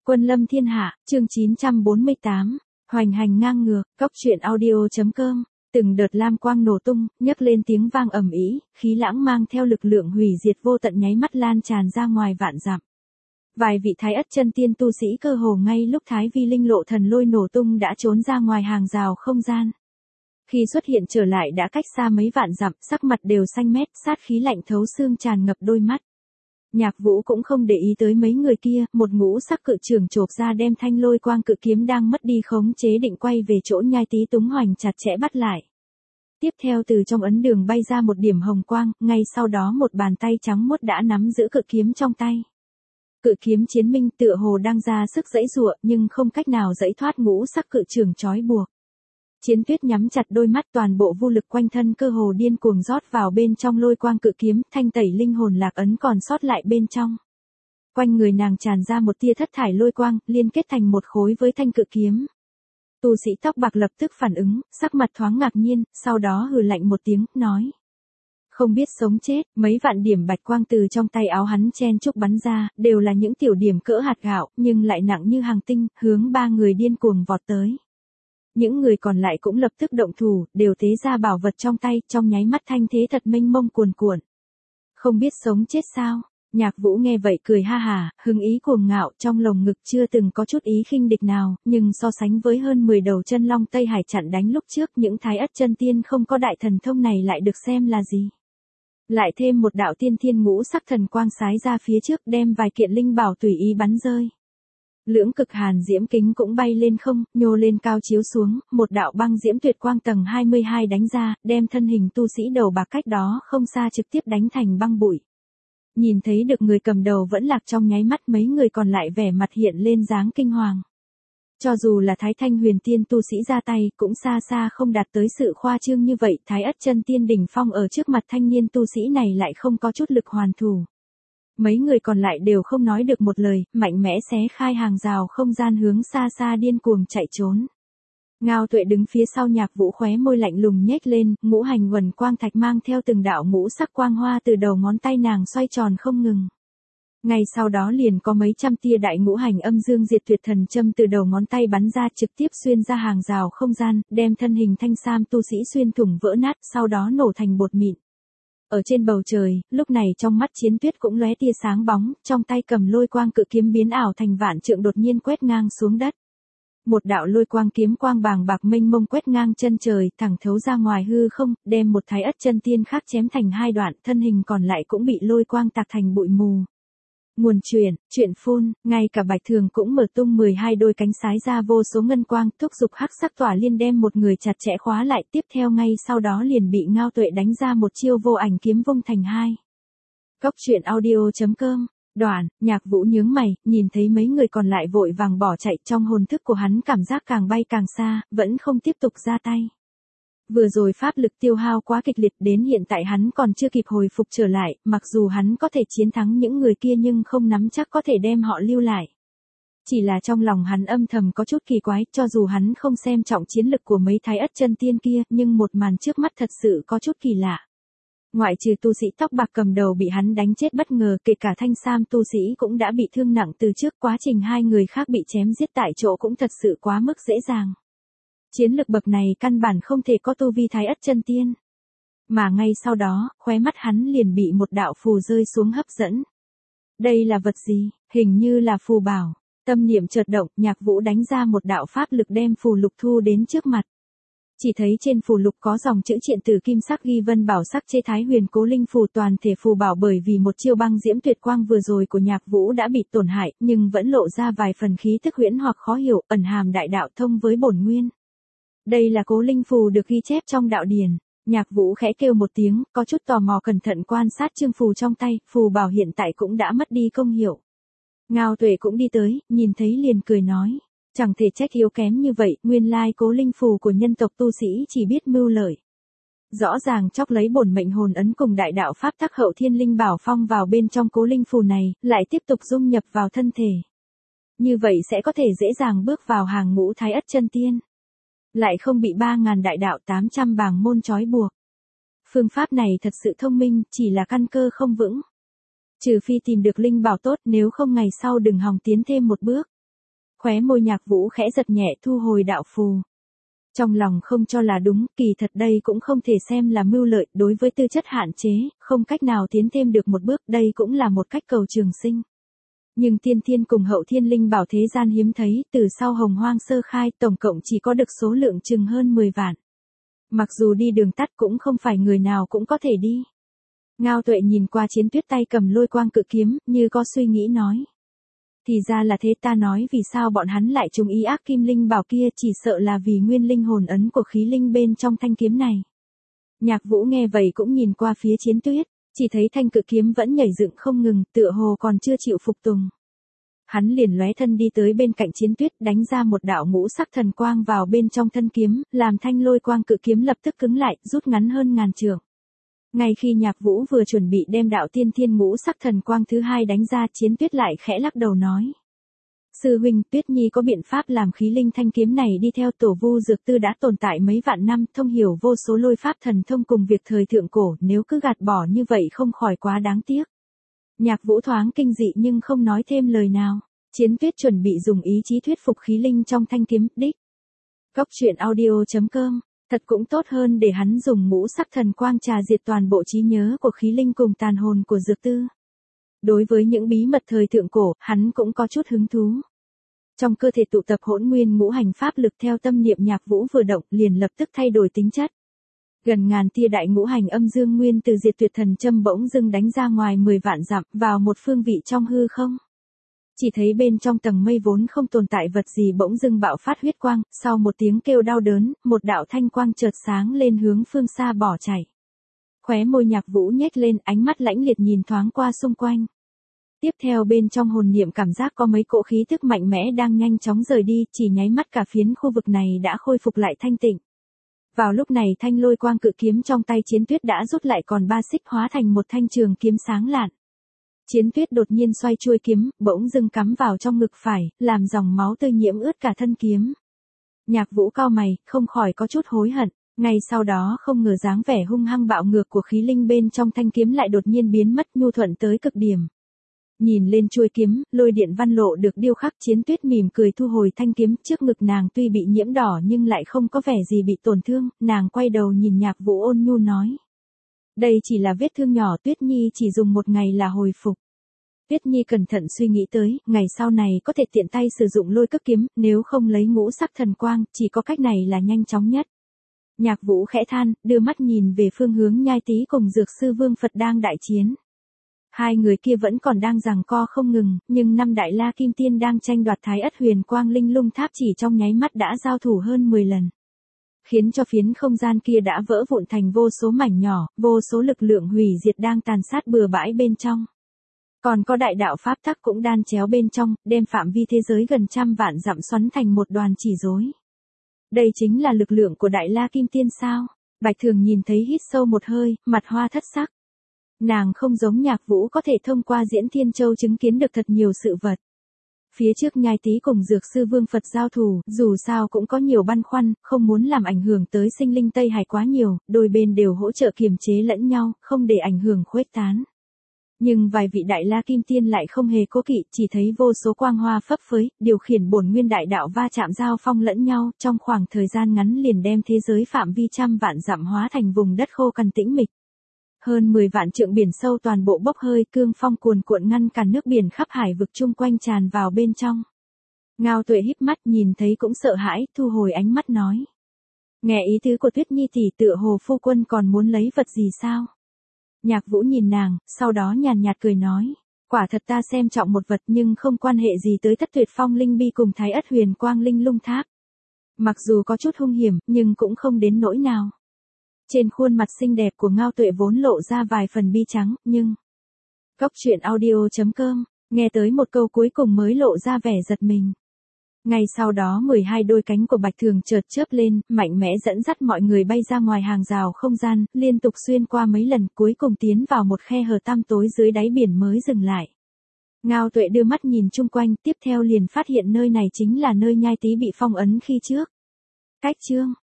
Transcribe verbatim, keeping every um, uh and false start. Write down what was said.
Quân lâm thiên hạ, chương chín trăm bốn mươi tám, hoành hành ngang ngược, cóc truyện audio.com, từng đợt lam quang nổ tung, nhấc lên tiếng vang ầm ĩ, khí lãng mang theo lực lượng hủy diệt vô tận nháy mắt lan tràn ra ngoài vạn dặm. Vài vị thái ất chân tiên tu sĩ cơ hồ ngay lúc thái vi linh lộ thần lôi nổ tung đã trốn ra ngoài hàng rào không gian. Khi xuất hiện trở lại đã cách xa mấy vạn dặm, sắc mặt đều xanh mét, sát khí lạnh thấu xương tràn ngập đôi mắt. Nhạc Vũ cũng không để ý tới mấy người kia, một ngũ sắc cự trưởng chộp ra đem thanh lôi quang cự kiếm đang mất đi khống chế định quay về chỗ Nhai Tý Túng Hoành chặt chẽ bắt lại. Tiếp theo từ trong ấn đường bay ra một điểm hồng quang, ngay sau đó một bàn tay trắng muốt đã nắm giữ cự kiếm trong tay. Cự kiếm chiến minh tựa hồ đang ra sức giãy giụa nhưng không cách nào giãy thoát ngũ sắc cự trưởng trói buộc. Chiến Tuyết nhắm chặt đôi mắt, toàn bộ vô lực quanh thân cơ hồ điên cuồng rót vào bên trong lôi quang cự kiếm, thanh tẩy linh hồn lạc ấn còn sót lại bên trong. Quanh người nàng tràn ra một tia thất thải lôi quang, liên kết thành một khối với thanh cự kiếm. Tu sĩ tóc bạc lập tức phản ứng, sắc mặt thoáng ngạc nhiên, sau đó hừ lạnh một tiếng, nói: không biết sống chết. Mấy vạn điểm bạch quang từ trong tay áo hắn chen chúc bắn ra, đều là những tiểu điểm cỡ hạt gạo, nhưng lại nặng như hàng tinh, hướng ba người điên cuồng vọt tới. Những người còn lại cũng lập tức động thủ, đều tế ra bảo vật trong tay, trong nháy mắt thanh thế thật mênh mông cuồn cuộn. Không biết sống chết sao? Nhạc Vũ nghe vậy cười ha hà, hứng ý cuồng ngạo, trong lồng ngực chưa từng có chút ý khinh địch nào, nhưng so sánh với hơn mười đầu chân long Tây Hải chặn đánh lúc trước, những thái ất chân tiên không có đại thần thông này lại được xem là gì. Lại thêm một đạo tiên thiên ngũ sắc thần quang sái ra phía trước, đem vài kiện linh bảo tùy ý bắn rơi. Lưỡng cực hàn diễm kính cũng bay lên không, nhô lên cao chiếu xuống, một đạo băng diễm tuyệt quang tầng hai mươi hai đánh ra, đem thân hình tu sĩ đầu bạc cách đó không xa trực tiếp đánh thành băng bụi. Nhìn thấy được người cầm đầu vẫn lạc trong nháy mắt, mấy người còn lại vẻ mặt hiện lên dáng kinh hoàng. Cho dù là Thái Thanh huyền tiên tu sĩ ra tay, cũng xa xa không đạt tới sự khoa trương như vậy, Thái ất chân tiên đỉnh phong ở trước mặt thanh niên tu sĩ này lại không có chút lực hoàn thủ. Mấy người còn lại đều không nói được một lời, mạnh mẽ xé khai hàng rào không gian hướng xa xa điên cuồng chạy trốn. Ngao Tuệ đứng phía sau Nhạc Vũ, khóe môi lạnh lùng nhếch lên, ngũ hành quần quang thạch mang theo từng đạo ngũ sắc quang hoa từ đầu ngón tay nàng xoay tròn không ngừng. Ngay sau đó liền có mấy trăm tia đại ngũ hành âm dương diệt tuyệt thần châm từ đầu ngón tay bắn ra, trực tiếp xuyên ra hàng rào không gian, đem thân hình thanh sam tu sĩ xuyên thủng vỡ nát, sau đó nổ thành bột mịn. Ở trên bầu trời, lúc này trong mắt Chiến Tuyết cũng lóe tia sáng bóng, trong tay cầm lôi quang cự kiếm biến ảo thành vạn trượng đột nhiên quét ngang xuống đất. Một đạo lôi quang kiếm quang bàng bạc mênh mông quét ngang chân trời, thẳng thấu ra ngoài hư không, đem một thái ất chân tiên khác chém thành hai đoạn, thân hình còn lại cũng bị lôi quang tạc thành bụi mù. Nguồn truyền, truyện phun, ngay cả Bạch Thường cũng mở tung mười hai đôi cánh sái ra vô số ngân quang, thúc giục hắc sắc tỏa liên đem một người chặt chẽ khóa lại, tiếp theo ngay sau đó liền bị Ngao Tuệ đánh ra một chiêu vô ảnh kiếm vung thành hai. Cóc truyện audio.com. Đoạn, Nhạc Vũ nhướng mày, nhìn thấy mấy người còn lại vội vàng bỏ chạy, trong hồn thức của hắn cảm giác càng bay càng xa, vẫn không tiếp tục ra tay. Vừa rồi pháp lực tiêu hao quá kịch liệt, đến hiện tại hắn còn chưa kịp hồi phục trở lại, mặc dù hắn có thể chiến thắng những người kia nhưng không nắm chắc có thể đem họ lưu lại. Chỉ là trong lòng hắn âm thầm có chút kỳ quái, cho dù hắn không xem trọng chiến lực của mấy thái ất chân tiên kia, nhưng một màn trước mắt thật sự có chút kỳ lạ. Ngoại trừ tu sĩ tóc bạc cầm đầu bị hắn đánh chết bất ngờ, kể cả thanh sam tu sĩ cũng đã bị thương nặng từ trước, quá trình hai người khác bị chém giết tại chỗ cũng thật sự quá mức dễ dàng. Chiến lực bậc này căn bản không thể có tu vi thái ất chân tiên. Mà ngay sau đó, khóe mắt hắn liền bị một đạo phù rơi xuống hấp dẫn. Đây là vật gì? Hình như là phù bảo. Tâm niệm chợt động, Nhạc Vũ đánh ra một đạo pháp lực đem phù lục thu đến trước mặt. Chỉ thấy trên phù lục có dòng chữ triện tử kim sắc ghi vân bảo sắc chế Thái huyền cố linh phù, toàn thể phù bảo bởi vì một chiêu băng diễm tuyệt quang vừa rồi của Nhạc Vũ đã bị tổn hại, nhưng vẫn lộ ra vài phần khí tức huyễn hoặc khó hiểu, ẩn hàm đại đạo thông với bổn nguyên. Đây là cố linh phù được ghi chép trong đạo điển. Nhạc Vũ khẽ kêu một tiếng, có chút tò mò cẩn thận quan sát chương phù trong tay, phù bảo hiện tại cũng đã mất đi công hiệu. Ngao Tuệ cũng đi tới, nhìn thấy liền cười nói: chẳng thể trách yếu kém như vậy, nguyên lai cố linh phù của nhân tộc tu sĩ chỉ biết mưu lợi. Rõ ràng chóc lấy bổn mệnh hồn ấn cùng đại đạo pháp tắc hậu thiên linh bảo phong vào bên trong cố linh phù này, lại tiếp tục dung nhập vào thân thể. Như vậy sẽ có thể dễ dàng bước vào hàng ngũ thái ất chân tiên. Lại không bị ba ngàn đại đạo tám trăm bảng môn trói buộc. Phương pháp này thật sự thông minh, chỉ là căn cơ không vững. Trừ phi tìm được linh bảo tốt, nếu không ngày sau đừng hòng tiến thêm một bước. Khóe môi Nhạc Vũ khẽ giật nhẹ thu hồi đạo phù. Trong lòng không cho là đúng, kỳ thật đây cũng không thể xem là mưu lợi, đối với tư chất hạn chế, không cách nào tiến thêm được một bước, đây cũng là một cách cầu trường sinh. Nhưng tiên thiên cùng hậu thiên linh bảo thế gian hiếm thấy, từ sau hồng hoang sơ khai, tổng cộng chỉ có được số lượng chừng hơn mười vạn. Mặc dù đi đường tắt cũng không phải người nào cũng có thể đi. Ngao Tuệ nhìn qua Chiến Tuyết tay cầm lôi quang cự kiếm, như có suy nghĩ nói. Thì ra là thế, ta nói vì sao bọn hắn lại trùng ý ác kim linh bảo kia, chỉ sợ là vì nguyên linh hồn ấn của khí linh bên trong thanh kiếm này. Nhạc Vũ nghe vậy cũng nhìn qua phía Chiến Tuyết, chỉ thấy thanh cự kiếm vẫn nhảy dựng không ngừng, tựa hồ còn chưa chịu phục tùng. Hắn liền lóe thân đi tới bên cạnh Chiến Tuyết, đánh ra một đạo ngũ sắc thần quang vào bên trong thân kiếm, làm thanh lôi quang cự kiếm lập tức cứng lại, rút ngắn hơn ngàn trượng. Ngay khi Nhạc Vũ vừa chuẩn bị đem đạo tiên thiên ngũ sắc thần quang thứ hai đánh ra, Chiến Tuyết lại khẽ lắc đầu nói. Sư huynh, Tuyết Nhi có biện pháp làm khí linh thanh kiếm này đi theo tổ vu dược tư đã tồn tại mấy vạn năm, thông hiểu vô số lôi pháp thần thông cùng việc thời thượng cổ, nếu cứ gạt bỏ như vậy không khỏi quá đáng tiếc. Nhạc Vũ thoáng kinh dị nhưng không nói thêm lời nào. Chiến Tuyết chuẩn bị dùng ý chí thuyết phục khí linh trong thanh kiếm, đích. Cốc truyện audio chấm com. Thật cũng tốt hơn để hắn dùng ngũ sắc thần quang trà diệt toàn bộ trí nhớ của khí linh cùng tàn hồn của dược tư. Đối với những bí mật thời thượng cổ, hắn cũng có chút hứng thú. Trong cơ thể tụ tập hỗn nguyên ngũ hành pháp lực theo tâm niệm Nhạc Vũ vừa động liền lập tức thay đổi tính chất. Gần ngàn tia đại ngũ hành âm dương nguyên từ diệt tuyệt thần châm bỗng dưng đánh ra ngoài mười vạn dặm vào một phương vị trong hư không. Chỉ thấy bên trong tầng mây vốn không tồn tại vật gì bỗng dưng bạo phát huyết quang, sau một tiếng kêu đau đớn, một đạo thanh quang chợt sáng lên hướng phương xa bỏ chạy. Khóe môi Nhạc Vũ nhếch lên, ánh mắt lãnh liệt nhìn thoáng qua xung quanh. Tiếp theo bên trong hồn niệm cảm giác có mấy cỗ khí tức mạnh mẽ đang nhanh chóng rời đi, chỉ nháy mắt cả phiến khu vực này đã khôi phục lại thanh tịnh. Vào lúc này thanh lôi quang cự kiếm trong tay Chiến Tuyết đã rút lại còn ba xích hóa thành một thanh trường kiếm sáng lạn. Chiến Tuyết đột nhiên xoay chuôi kiếm, bỗng dưng cắm vào trong ngực phải, làm dòng máu tươi nhiễm ướt cả thân kiếm. Nhạc Vũ cau mày, không khỏi có chút hối hận, ngay sau đó không ngờ dáng vẻ hung hăng bạo ngược của khí linh bên trong thanh kiếm lại đột nhiên biến mất, nhu thuận tới cực điểm. Nhìn lên chuôi kiếm, lôi điện văn lộ được điêu khắc, Chiến Tuyết mỉm cười thu hồi thanh kiếm, trước ngực nàng tuy bị nhiễm đỏ nhưng lại không có vẻ gì bị tổn thương, nàng quay đầu nhìn Nhạc Vũ ôn nhu nói. Đây chỉ là vết thương nhỏ, Tuyết Nhi chỉ dùng một ngày là hồi phục. Tuyết Nhi cẩn thận suy nghĩ tới, ngày sau này có thể tiện tay sử dụng lôi cấp kiếm, nếu không lấy ngũ sắc thần quang, chỉ có cách này là nhanh chóng nhất. Nhạc Vũ khẽ than, đưa mắt nhìn về phương hướng Nhai Tý cùng Dược Sư Vương Phật đang đại chiến. Hai người kia vẫn còn đang giằng co không ngừng, nhưng năm đại la kim tiên đang tranh đoạt Thái Ất Huyền Quang Linh Lung Tháp chỉ trong nháy mắt đã giao thủ hơn mười lần. Khiến cho phiến không gian kia đã vỡ vụn thành vô số mảnh nhỏ, vô số lực lượng hủy diệt đang tàn sát bừa bãi bên trong. Còn có đại đạo pháp tắc cũng đan chéo bên trong, đem phạm vi thế giới gần trăm vạn dặm xoắn thành một đoàn chỉ rối. Đây chính là lực lượng của đại la kim tiên sao? Bạch Thường nhìn thấy hít sâu một hơi, mặt hoa thất sắc. Nàng không giống Nhạc Vũ có thể thông qua Diễn Thiên Châu chứng kiến được thật nhiều sự vật. Phía trước Nhai Tý cùng Dược Sư Vương Phật giao thủ, dù sao cũng có nhiều băn khoăn, không muốn làm ảnh hưởng tới sinh linh Tây Hải quá nhiều, đôi bên đều hỗ trợ kiềm chế lẫn nhau, không để ảnh hưởng khuếch tán. Nhưng vài vị đại la kim tiên lại không hề cố kỵ, chỉ thấy vô số quang hoa phấp phới, điều khiển bổn nguyên đại đạo va chạm giao phong lẫn nhau, trong khoảng thời gian ngắn liền đem thế giới phạm vi trăm vạn dặm hóa thành vùng đất khô cằn tĩnh mịch. Hơn mười vạn trượng biển sâu toàn bộ bốc hơi, cương phong cuồn cuộn ngăn cản nước biển khắp hải vực chung quanh tràn vào bên trong. Ngao Tuệ híp mắt nhìn thấy cũng sợ hãi, thu hồi ánh mắt nói. Nghe ý tứ của Tuyết Nhi tỷ, tựa hồ phu quân còn muốn lấy vật gì sao? Nhạc Vũ nhìn nàng, sau đó nhàn nhạt cười nói. Quả thật ta xem trọng một vật nhưng không quan hệ gì tới Thất Tuyệt Phong Linh Bi cùng Thái Ất Huyền Quang Linh Lung Tháp. Mặc dù có chút hung hiểm, nhưng cũng không đến nỗi nào. Trên khuôn mặt xinh đẹp của Ngao Tuệ vốn lộ ra vài phần bi trắng, nhưng... Cốc truyện audio chấm com, nghe tới một câu cuối cùng mới lộ ra vẻ giật mình. Ngay sau đó mười hai đôi cánh của Bạch Thường chợt chớp lên, mạnh mẽ dẫn dắt mọi người bay ra ngoài hàng rào không gian, liên tục xuyên qua mấy lần, cuối cùng tiến vào một khe hở tăm tối dưới đáy biển mới dừng lại. Ngao Tuệ đưa mắt nhìn chung quanh, tiếp theo liền phát hiện nơi này chính là nơi Nhai Tý bị phong ấn khi trước. Cách chương